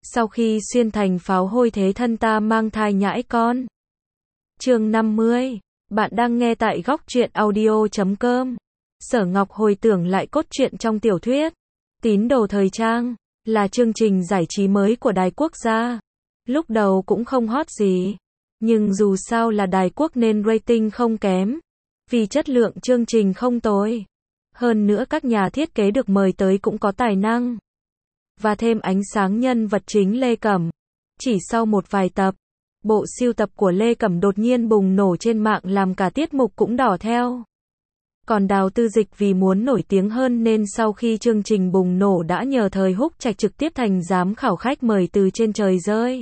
Sau khi xuyên thành pháo hôi thế thân ta mang thai nhãi con. Chương 50. Bạn đang nghe tại góc truyện audio.com. Sở Ngọc hồi tưởng lại cốt truyện trong tiểu thuyết Tín đồ thời trang, là chương trình giải trí mới của Đài Quốc gia. Lúc đầu cũng không hot gì, nhưng dù sao là Đài Quốc nên rating không kém, vì chất lượng chương trình không tồi. Hơn nữa các nhà thiết kế được mời tới cũng có tài năng. Và thêm ánh sáng nhân vật chính Lê Cẩm. Chỉ sau một vài tập, bộ sưu tập của Lê Cẩm đột nhiên bùng nổ trên mạng làm cả tiết mục cũng đỏ theo. Còn Đào Tư Dịch vì muốn nổi tiếng hơn nên sau khi chương trình bùng nổ đã nhờ Thời Húc Trạch trực tiếp thành giám khảo khách mời từ trên trời rơi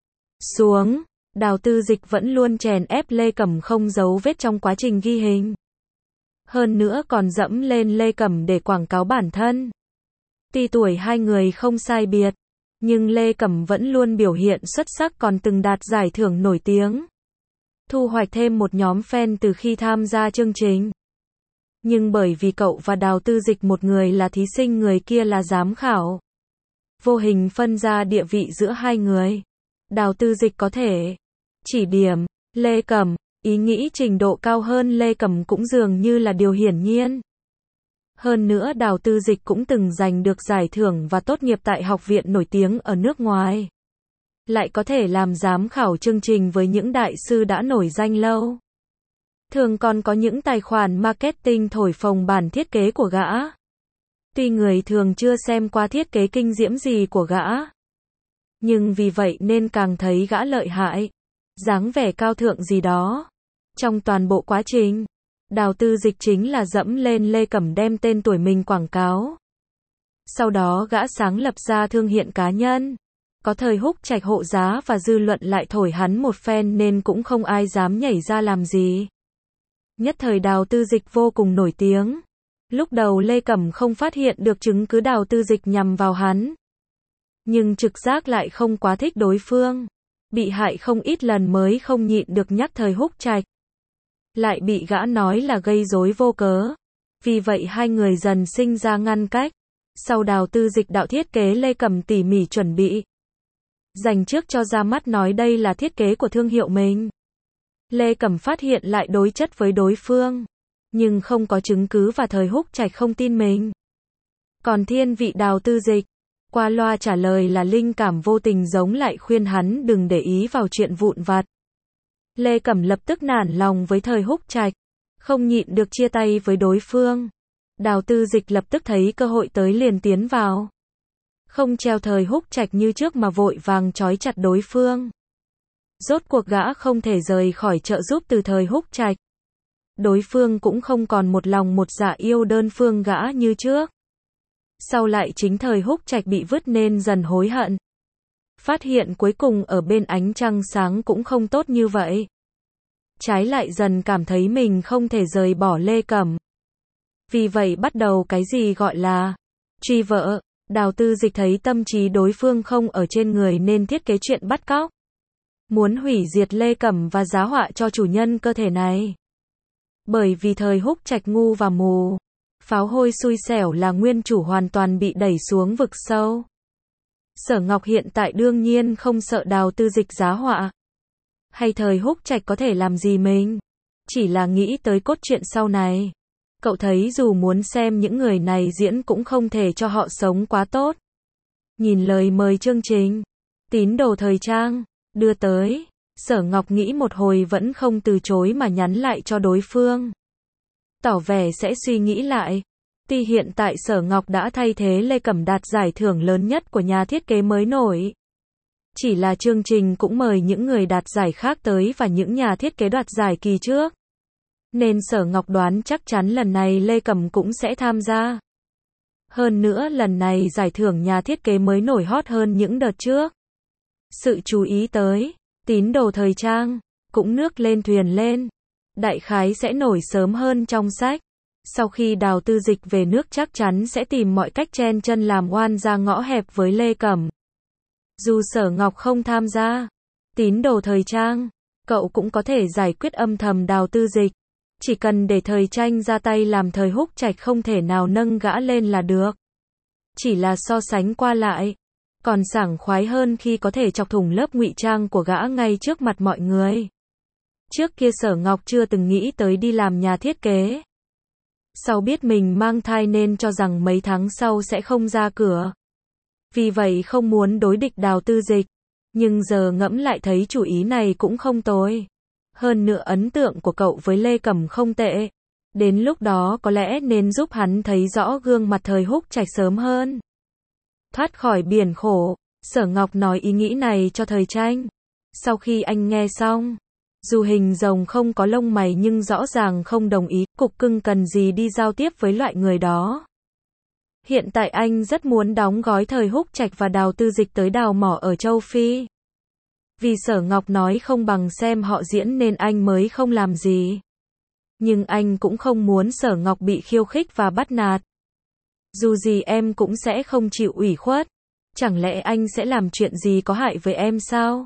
xuống. Đào Tư Dịch vẫn luôn chèn ép Lê Cẩm không giấu vết trong quá trình ghi hình. Hơn nữa còn dẫm lên Lê Cẩm để quảng cáo bản thân. Tuy tuổi hai người không sai biệt, nhưng Lê Cẩm vẫn luôn biểu hiện xuất sắc, còn từng đạt giải thưởng nổi tiếng. Thu hoạch thêm một nhóm fan từ khi tham gia chương trình. Nhưng bởi vì cậu và Đào Tư Dịch, một người là thí sinh, người kia là giám khảo, vô hình phân ra địa vị giữa hai người. Đào Tư Dịch có thể chỉ điểm Lê Cẩm, ý nghĩ trình độ cao hơn Lê Cẩm cũng dường như là điều hiển nhiên. Hơn nữa Đào Tư Dịch cũng từng giành được giải thưởng và tốt nghiệp tại học viện nổi tiếng ở nước ngoài. Lại có thể làm giám khảo chương trình với những đại sư đã nổi danh lâu. Thường còn có những tài khoản marketing thổi phồng bản thiết kế của gã. Tuy người thường chưa xem qua thiết kế kinh diễm gì của gã, nhưng vì vậy nên càng thấy gã lợi hại, dáng vẻ cao thượng gì đó. Trong toàn bộ quá trình, Đào Tư Dịch chính là dẫm lên Lê Cẩm, đem tên tuổi mình quảng cáo. Sau đó gã sáng lập ra thương hiệu cá nhân. Có Thời Húc Trạch hộ giá và dư luận lại thổi hắn một phen nên cũng không ai dám nhảy ra làm gì. Nhất thời Đào Tư Dịch vô cùng nổi tiếng. Lúc đầu Lê Cẩm không phát hiện được chứng cứ Đào Tư Dịch nhằm vào hắn, nhưng trực giác lại không quá thích đối phương. Bị hại không ít lần mới không nhịn được nhắc Thời Húc Trạch, lại bị gã nói là gây rối vô cớ. Vì vậy hai người dần sinh ra ngăn cách. Sau Đào Tư Dịch đạo thiết kế, Lê Cẩm tỉ mỉ chuẩn bị, dành trước cho ra mắt nói đây là thiết kế của thương hiệu mình. Lê Cẩm phát hiện lại đối chất với đối phương, nhưng không có chứng cứ và Thời Húc Trạch không tin mình. Còn thiên vị Đào Tư Dịch, qua loa trả lời là linh cảm vô tình, giống lại khuyên hắn đừng để ý vào chuyện vụn vặt. Lê Cẩm lập tức nản lòng với Thời Húc Trạch, không nhịn được chia tay với đối phương. Đào Tư Dịch lập tức thấy cơ hội tới liền tiến vào. Không treo Thời Húc Trạch như trước mà vội vàng trói chặt đối phương. Rốt cuộc gã không thể rời khỏi trợ giúp từ Thời Húc Trạch. Đối phương cũng không còn một lòng một dạ yêu đơn phương gã như trước. Sau lại chính Thời Húc Trạch bị vứt nên dần hối hận. Phát hiện cuối cùng ở bên ánh trăng sáng cũng không tốt như vậy. Trái lại dần cảm thấy mình không thể rời bỏ Lê Cẩm. Vì vậy bắt đầu cái gì gọi là truy vợ. Đào Tư Dịch thấy tâm trí đối phương không ở trên người nên thiết kế chuyện bắt cóc, muốn hủy diệt Lê Cẩm và giá họa cho chủ nhân cơ thể này. Bởi vì Thời Húc Trạch ngu và mù, pháo hôi xui xẻo là nguyên chủ hoàn toàn bị đẩy xuống vực sâu. Sở Ngọc hiện tại đương nhiên không sợ Đào Tư Dịch giá họa, hay Thời Húc Trạch có thể làm gì mình. Chỉ là nghĩ tới cốt truyện sau này. Cậu thấy dù muốn xem những người này diễn cũng không thể cho họ sống quá tốt. Nhìn lời mời chương trình Tín đồ thời trang đưa tới, Sở Ngọc nghĩ một hồi vẫn không từ chối mà nhắn lại cho đối phương, tỏ vẻ sẽ suy nghĩ lại. Tuy hiện tại Sở Ngọc đã thay thế Lê Cẩm đạt giải thưởng lớn nhất của nhà thiết kế mới nổi, chỉ là chương trình cũng mời những người đạt giải khác tới và những nhà thiết kế đoạt giải kỳ trước, nên Sở Ngọc đoán chắc chắn lần này Lê Cẩm cũng sẽ tham gia. Hơn nữa lần này giải thưởng nhà thiết kế mới nổi hot hơn những đợt trước. Sự chú ý tới tín đồ thời trang cũng nước lên thuyền lên, đại khái sẽ nổi sớm hơn trong sách. Sau khi Đào Tư Dịch về nước chắc chắn sẽ tìm mọi cách chen chân làm oan ra ngõ hẹp với Lê Cẩm. Dù Sở Ngọc không tham gia tín đồ thời trang, cậu cũng có thể giải quyết âm thầm Đào Tư Dịch. Chỉ cần để thời tranh ra tay làm Thời Húc Trạch không thể nào nâng gã lên là được. Chỉ là so sánh qua lại, còn sảng khoái hơn khi có thể chọc thủng lớp ngụy trang của gã ngay trước mặt mọi người. Trước kia Sở Ngọc chưa từng nghĩ tới đi làm nhà thiết kế. Sau biết mình mang thai nên cho rằng mấy tháng sau sẽ không ra cửa. Vì vậy không muốn đối địch Đào Tư Dịch. Nhưng giờ ngẫm lại thấy chủ ý này cũng không tồi. Hơn nữa ấn tượng của cậu với Lê Cẩm không tệ. Đến lúc đó có lẽ nên giúp hắn thấy rõ gương mặt Thời Húc Trạch sớm hơn. Thoát khỏi biển khổ, Sở Ngọc nói ý nghĩ này cho Thời Tranh. Sau khi anh nghe xong, dù hình rồng không có lông mày nhưng rõ ràng không đồng ý, cục cưng cần gì đi giao tiếp với loại người đó. Hiện tại anh rất muốn đóng gói Thời Húc Trạch và Đào Tư Dịch tới đào mỏ ở châu Phi. Vì Sở Ngọc nói không bằng xem họ diễn nên anh mới không làm gì. Nhưng anh cũng không muốn Sở Ngọc bị khiêu khích và bắt nạt. Dù gì em cũng sẽ không chịu ủy khuất. Chẳng lẽ anh sẽ làm chuyện gì có hại với em sao?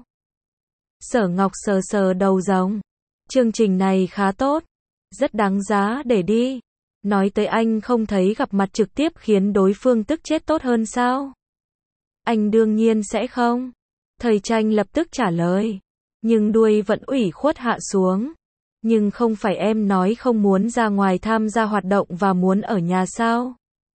Sở Ngọc sờ sờ đầu rồng. Chương trình này khá tốt. Rất đáng giá để đi. Nói tới anh không thấy gặp mặt trực tiếp khiến đối phương tức chết tốt hơn sao? Anh đương nhiên sẽ không. Thời Tranh lập tức trả lời. Nhưng đuôi vẫn ủy khuất hạ xuống. Nhưng không phải em nói không muốn ra ngoài tham gia hoạt động và muốn ở nhà sao?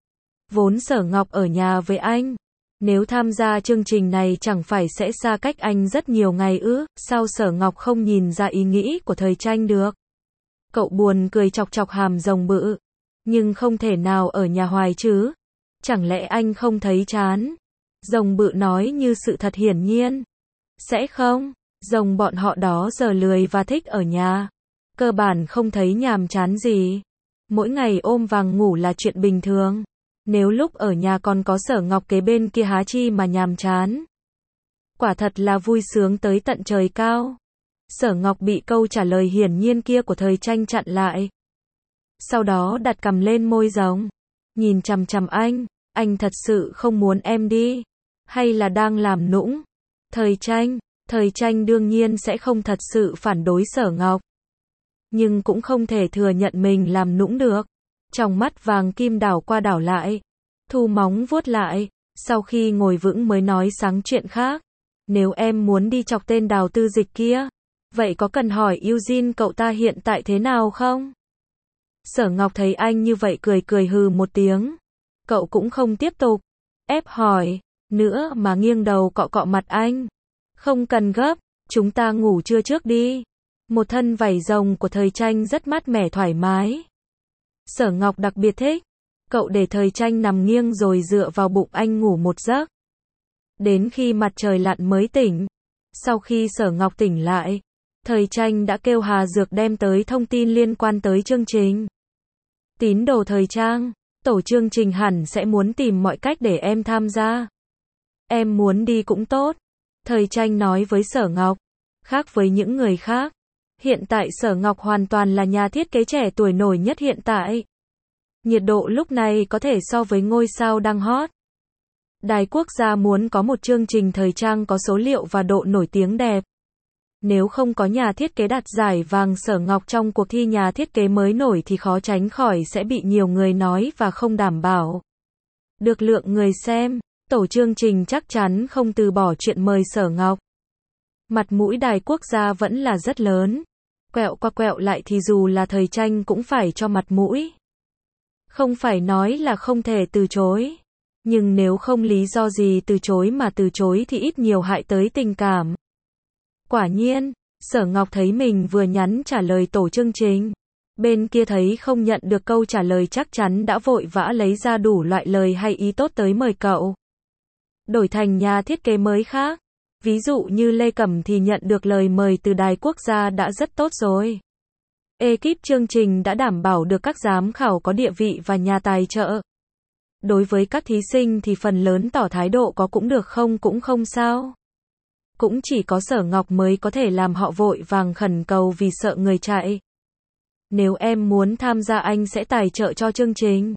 Vốn Sở Ngọc ở nhà với anh. Nếu tham gia chương trình này chẳng phải sẽ xa cách anh rất nhiều ngày ư? Sao Sở Ngọc không nhìn ra ý nghĩ của Thời Tranh được? Cậu buồn cười chọc chọc hàm rồng bự. Nhưng không thể nào ở nhà hoài chứ? Chẳng lẽ anh không thấy chán? Rồng bự nói như sự thật hiển nhiên. Sẽ không. Rồng bọn họ đó giờ lười và thích ở nhà. Cơ bản không thấy nhàm chán gì. Mỗi ngày ôm vàng ngủ là chuyện bình thường. Nếu lúc ở nhà còn có Sở Ngọc kế bên kia há chi mà nhàm chán. Quả thật là vui sướng tới tận trời cao. Sở Ngọc bị câu trả lời hiển nhiên kia của Thời Tranh chặn lại. Sau đó đặt cằm lên môi rồng. Nhìn chằm chằm anh thật sự không muốn em đi. Hay là đang làm nũng? Thời Tranh đương nhiên sẽ không thật sự phản đối Sở Ngọc. Nhưng cũng không thể thừa nhận mình làm nũng được. Trong mắt vàng kim đảo qua đảo lại. Thu móng vuốt lại. Sau khi ngồi vững mới nói sáng chuyện khác. Nếu em muốn đi chọc tên Đào Tư Dịch kia, vậy có cần hỏi Eugene cậu ta hiện tại thế nào không? Sở Ngọc thấy anh như vậy cười cười hừ một tiếng. Cậu cũng không tiếp tục ép hỏi nữa mà nghiêng đầu cọ cọ mặt anh. Không cần gấp, chúng ta ngủ trưa trước đi. Một thân vảy rồng của Thời Tranh rất mát mẻ thoải mái. Sở Ngọc đặc biệt thích. Cậu để Thời Tranh nằm nghiêng rồi dựa vào bụng anh ngủ một giấc. Đến khi mặt trời lặn mới tỉnh. Sau khi Sở Ngọc tỉnh lại, Thời Tranh đã kêu Hà Dược đem tới thông tin liên quan tới chương trình. Tín đồ thời trang, tổ chương trình hẳn sẽ muốn tìm mọi cách để em tham gia. Em muốn đi cũng tốt. Thời Tranh nói với Sở Ngọc. Khác với những người khác, hiện tại Sở Ngọc hoàn toàn là nhà thiết kế trẻ tuổi nổi nhất hiện tại. Nhiệt độ lúc này có thể so với ngôi sao đang hot. Đài quốc gia muốn có một chương trình thời trang có số liệu và độ nổi tiếng đẹp. Nếu không có nhà thiết kế đạt giải vàng Sở Ngọc trong cuộc thi nhà thiết kế mới nổi thì khó tránh khỏi sẽ bị nhiều người nói và không đảm bảo được lượng người xem. Tổ chương trình chắc chắn không từ bỏ chuyện mời Sở Ngọc. Mặt mũi đài quốc gia vẫn là rất lớn. Quẹo qua quẹo lại thì dù là Thời Tranh cũng phải cho mặt mũi. Không phải nói là không thể từ chối. Nhưng nếu không lý do gì từ chối mà từ chối thì ít nhiều hại tới tình cảm. Quả nhiên, Sở Ngọc thấy mình vừa nhắn trả lời tổ chương trình. Bên kia thấy không nhận được câu trả lời chắc chắn đã vội vã lấy ra đủ loại lời hay ý tốt tới mời cậu. Đổi thành nhà thiết kế mới khác. Ví dụ như Lê Cẩm thì nhận được lời mời từ đài quốc gia đã rất tốt rồi. Ekip chương trình đã đảm bảo được các giám khảo có địa vị và nhà tài trợ. Đối với các thí sinh thì phần lớn tỏ thái độ có cũng được không cũng không sao. Cũng chỉ có Sở Ngọc mới có thể làm họ vội vàng khẩn cầu vì sợ người chạy. Nếu em muốn tham gia anh sẽ tài trợ cho chương trình.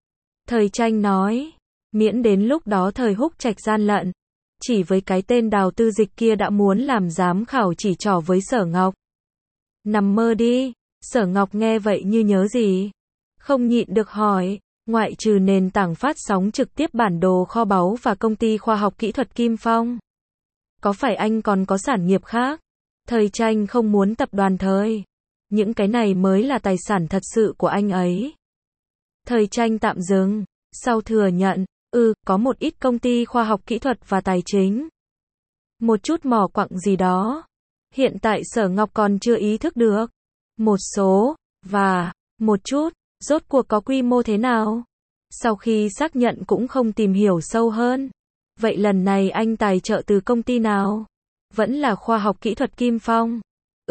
Thời Tranh nói, miễn đến lúc đó Thời Húc Trạch gian lận. Chỉ với cái tên Đào Tư Dịch kia đã muốn làm giám khảo chỉ trỏ với Sở Ngọc. Nằm mơ đi. Sở Ngọc nghe vậy như nhớ gì. Không nhịn được hỏi, Ngoại trừ nền tảng phát sóng trực tiếp bản đồ kho báu và công ty khoa học kỹ thuật Kim Phong. Có phải anh còn có sản nghiệp khác? Thời Tranh không muốn tập đoàn Thời. Những cái này mới là tài sản thật sự của anh ấy. Thời Tranh tạm dừng, sau thừa nhận, có một ít công ty khoa học kỹ thuật và tài chính. Một chút mỏ quặng gì đó. Hiện tại Sở Ngọc còn chưa ý thức được. Một số, và một chút, rốt cuộc có quy mô thế nào? Sau khi xác nhận cũng không tìm hiểu sâu hơn. Vậy lần này anh tài trợ từ công ty nào? Vẫn là khoa học kỹ thuật Kim Phong.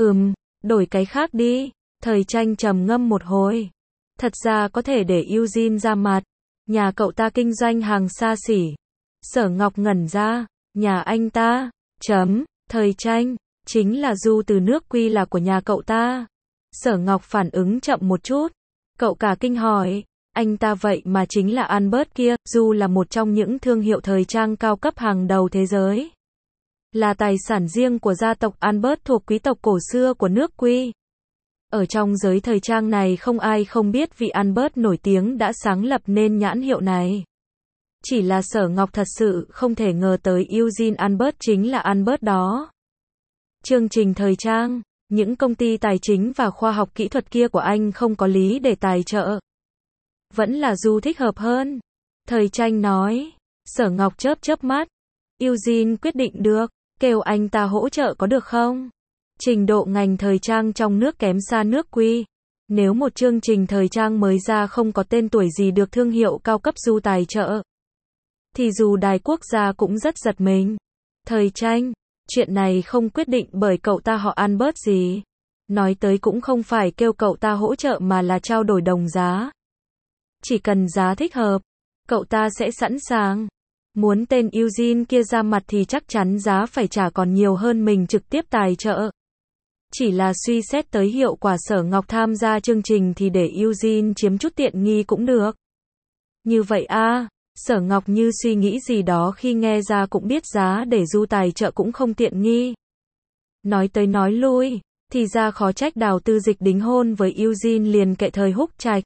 Đổi cái khác đi. Thời Tranh trầm ngâm một hồi. Thật ra có thể để Eugene ra mặt. Nhà cậu ta kinh doanh hàng xa xỉ. Sở Ngọc ngẩn ra. Nhà anh ta. Thời Tranh. Chính là Du từ nước Quy là của nhà cậu ta. Sở Ngọc phản ứng chậm một chút. Cậu cả kinh hỏi. Anh ta vậy mà chính là Albert kia. Du là một trong những thương hiệu thời trang cao cấp hàng đầu thế giới. Là tài sản riêng của gia tộc Albert thuộc quý tộc cổ xưa của nước Quy. Ở trong giới thời trang này không ai không biết vị Albert nổi tiếng đã sáng lập nên nhãn hiệu này. Chỉ là Sở Ngọc thật sự không thể ngờ tới Eugene Albert chính là Albert đó. Chương trình thời trang, những công ty tài chính và khoa học kỹ thuật kia của anh không có lý để tài trợ. Vẫn là Du thích hợp hơn. Thời Tranh nói. Sở Ngọc chớp mắt. Eugene quyết định được, kêu anh ta hỗ trợ có được không? Trình độ ngành thời trang trong nước kém xa nước Quy. Nếu một chương trình thời trang mới ra không có tên tuổi gì được thương hiệu cao cấp Du tài trợ, thì dù đài quốc gia cũng rất giật mình. Thời Tranh, chuyện này không quyết định bởi cậu ta họ Albert gì. Nói tới cũng không phải kêu cậu ta hỗ trợ mà là trao đổi đồng giá. Chỉ cần giá thích hợp, cậu ta sẽ sẵn sàng. Muốn tên Eugene kia ra mặt thì chắc chắn giá phải trả còn nhiều hơn mình trực tiếp tài trợ. Chỉ là suy xét tới hiệu quả Sở Ngọc tham gia chương trình thì để Eugene chiếm chút tiện nghi cũng được. Như vậy Sở Ngọc như suy nghĩ gì đó khi nghe ra cũng biết giá để Du tài trợ cũng không tiện nghi. Nói tới nói lui, thì ra khó trách Đào Tư Dịch đính hôn với Eugene liền kệ Thời Húc Trạch.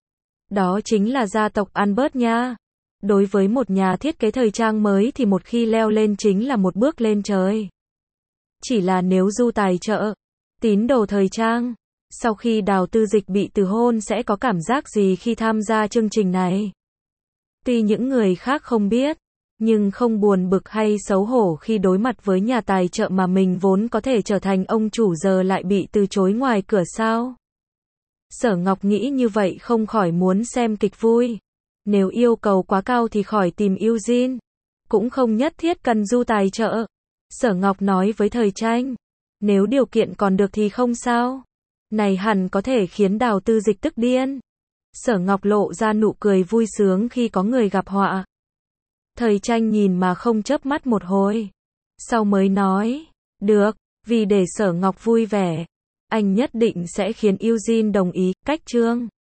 Đó chính là gia tộc Albert nha. Đối với một nhà thiết kế thời trang mới thì một khi leo lên chính là một bước lên trời. Chỉ là nếu Du tài trợ, tín đồ thời trang, sau khi Đào Tư Dịch bị từ hôn sẽ có cảm giác gì khi tham gia chương trình này? Tuy những người khác không biết, nhưng không buồn bực hay xấu hổ khi đối mặt với nhà tài trợ mà mình vốn có thể trở thành ông chủ giờ lại bị từ chối ngoài cửa sao? Sở Ngọc nghĩ như vậy không khỏi muốn xem kịch vui. Nếu yêu cầu quá cao thì khỏi tìm Eugene. Cũng không nhất thiết cần Du tài trợ. Sở Ngọc nói với Thời Tranh. Nếu điều kiện còn được thì không sao. Này hẳn có thể khiến Đào Tư Dịch tức điên. Sở Ngọc lộ ra nụ cười vui sướng khi có người gặp họa. Thời Tranh nhìn mà không chớp mắt một hồi. Sau mới nói. Được, vì để Sở Ngọc vui vẻ, anh nhất định sẽ khiến Eugene đồng ý. Cách chương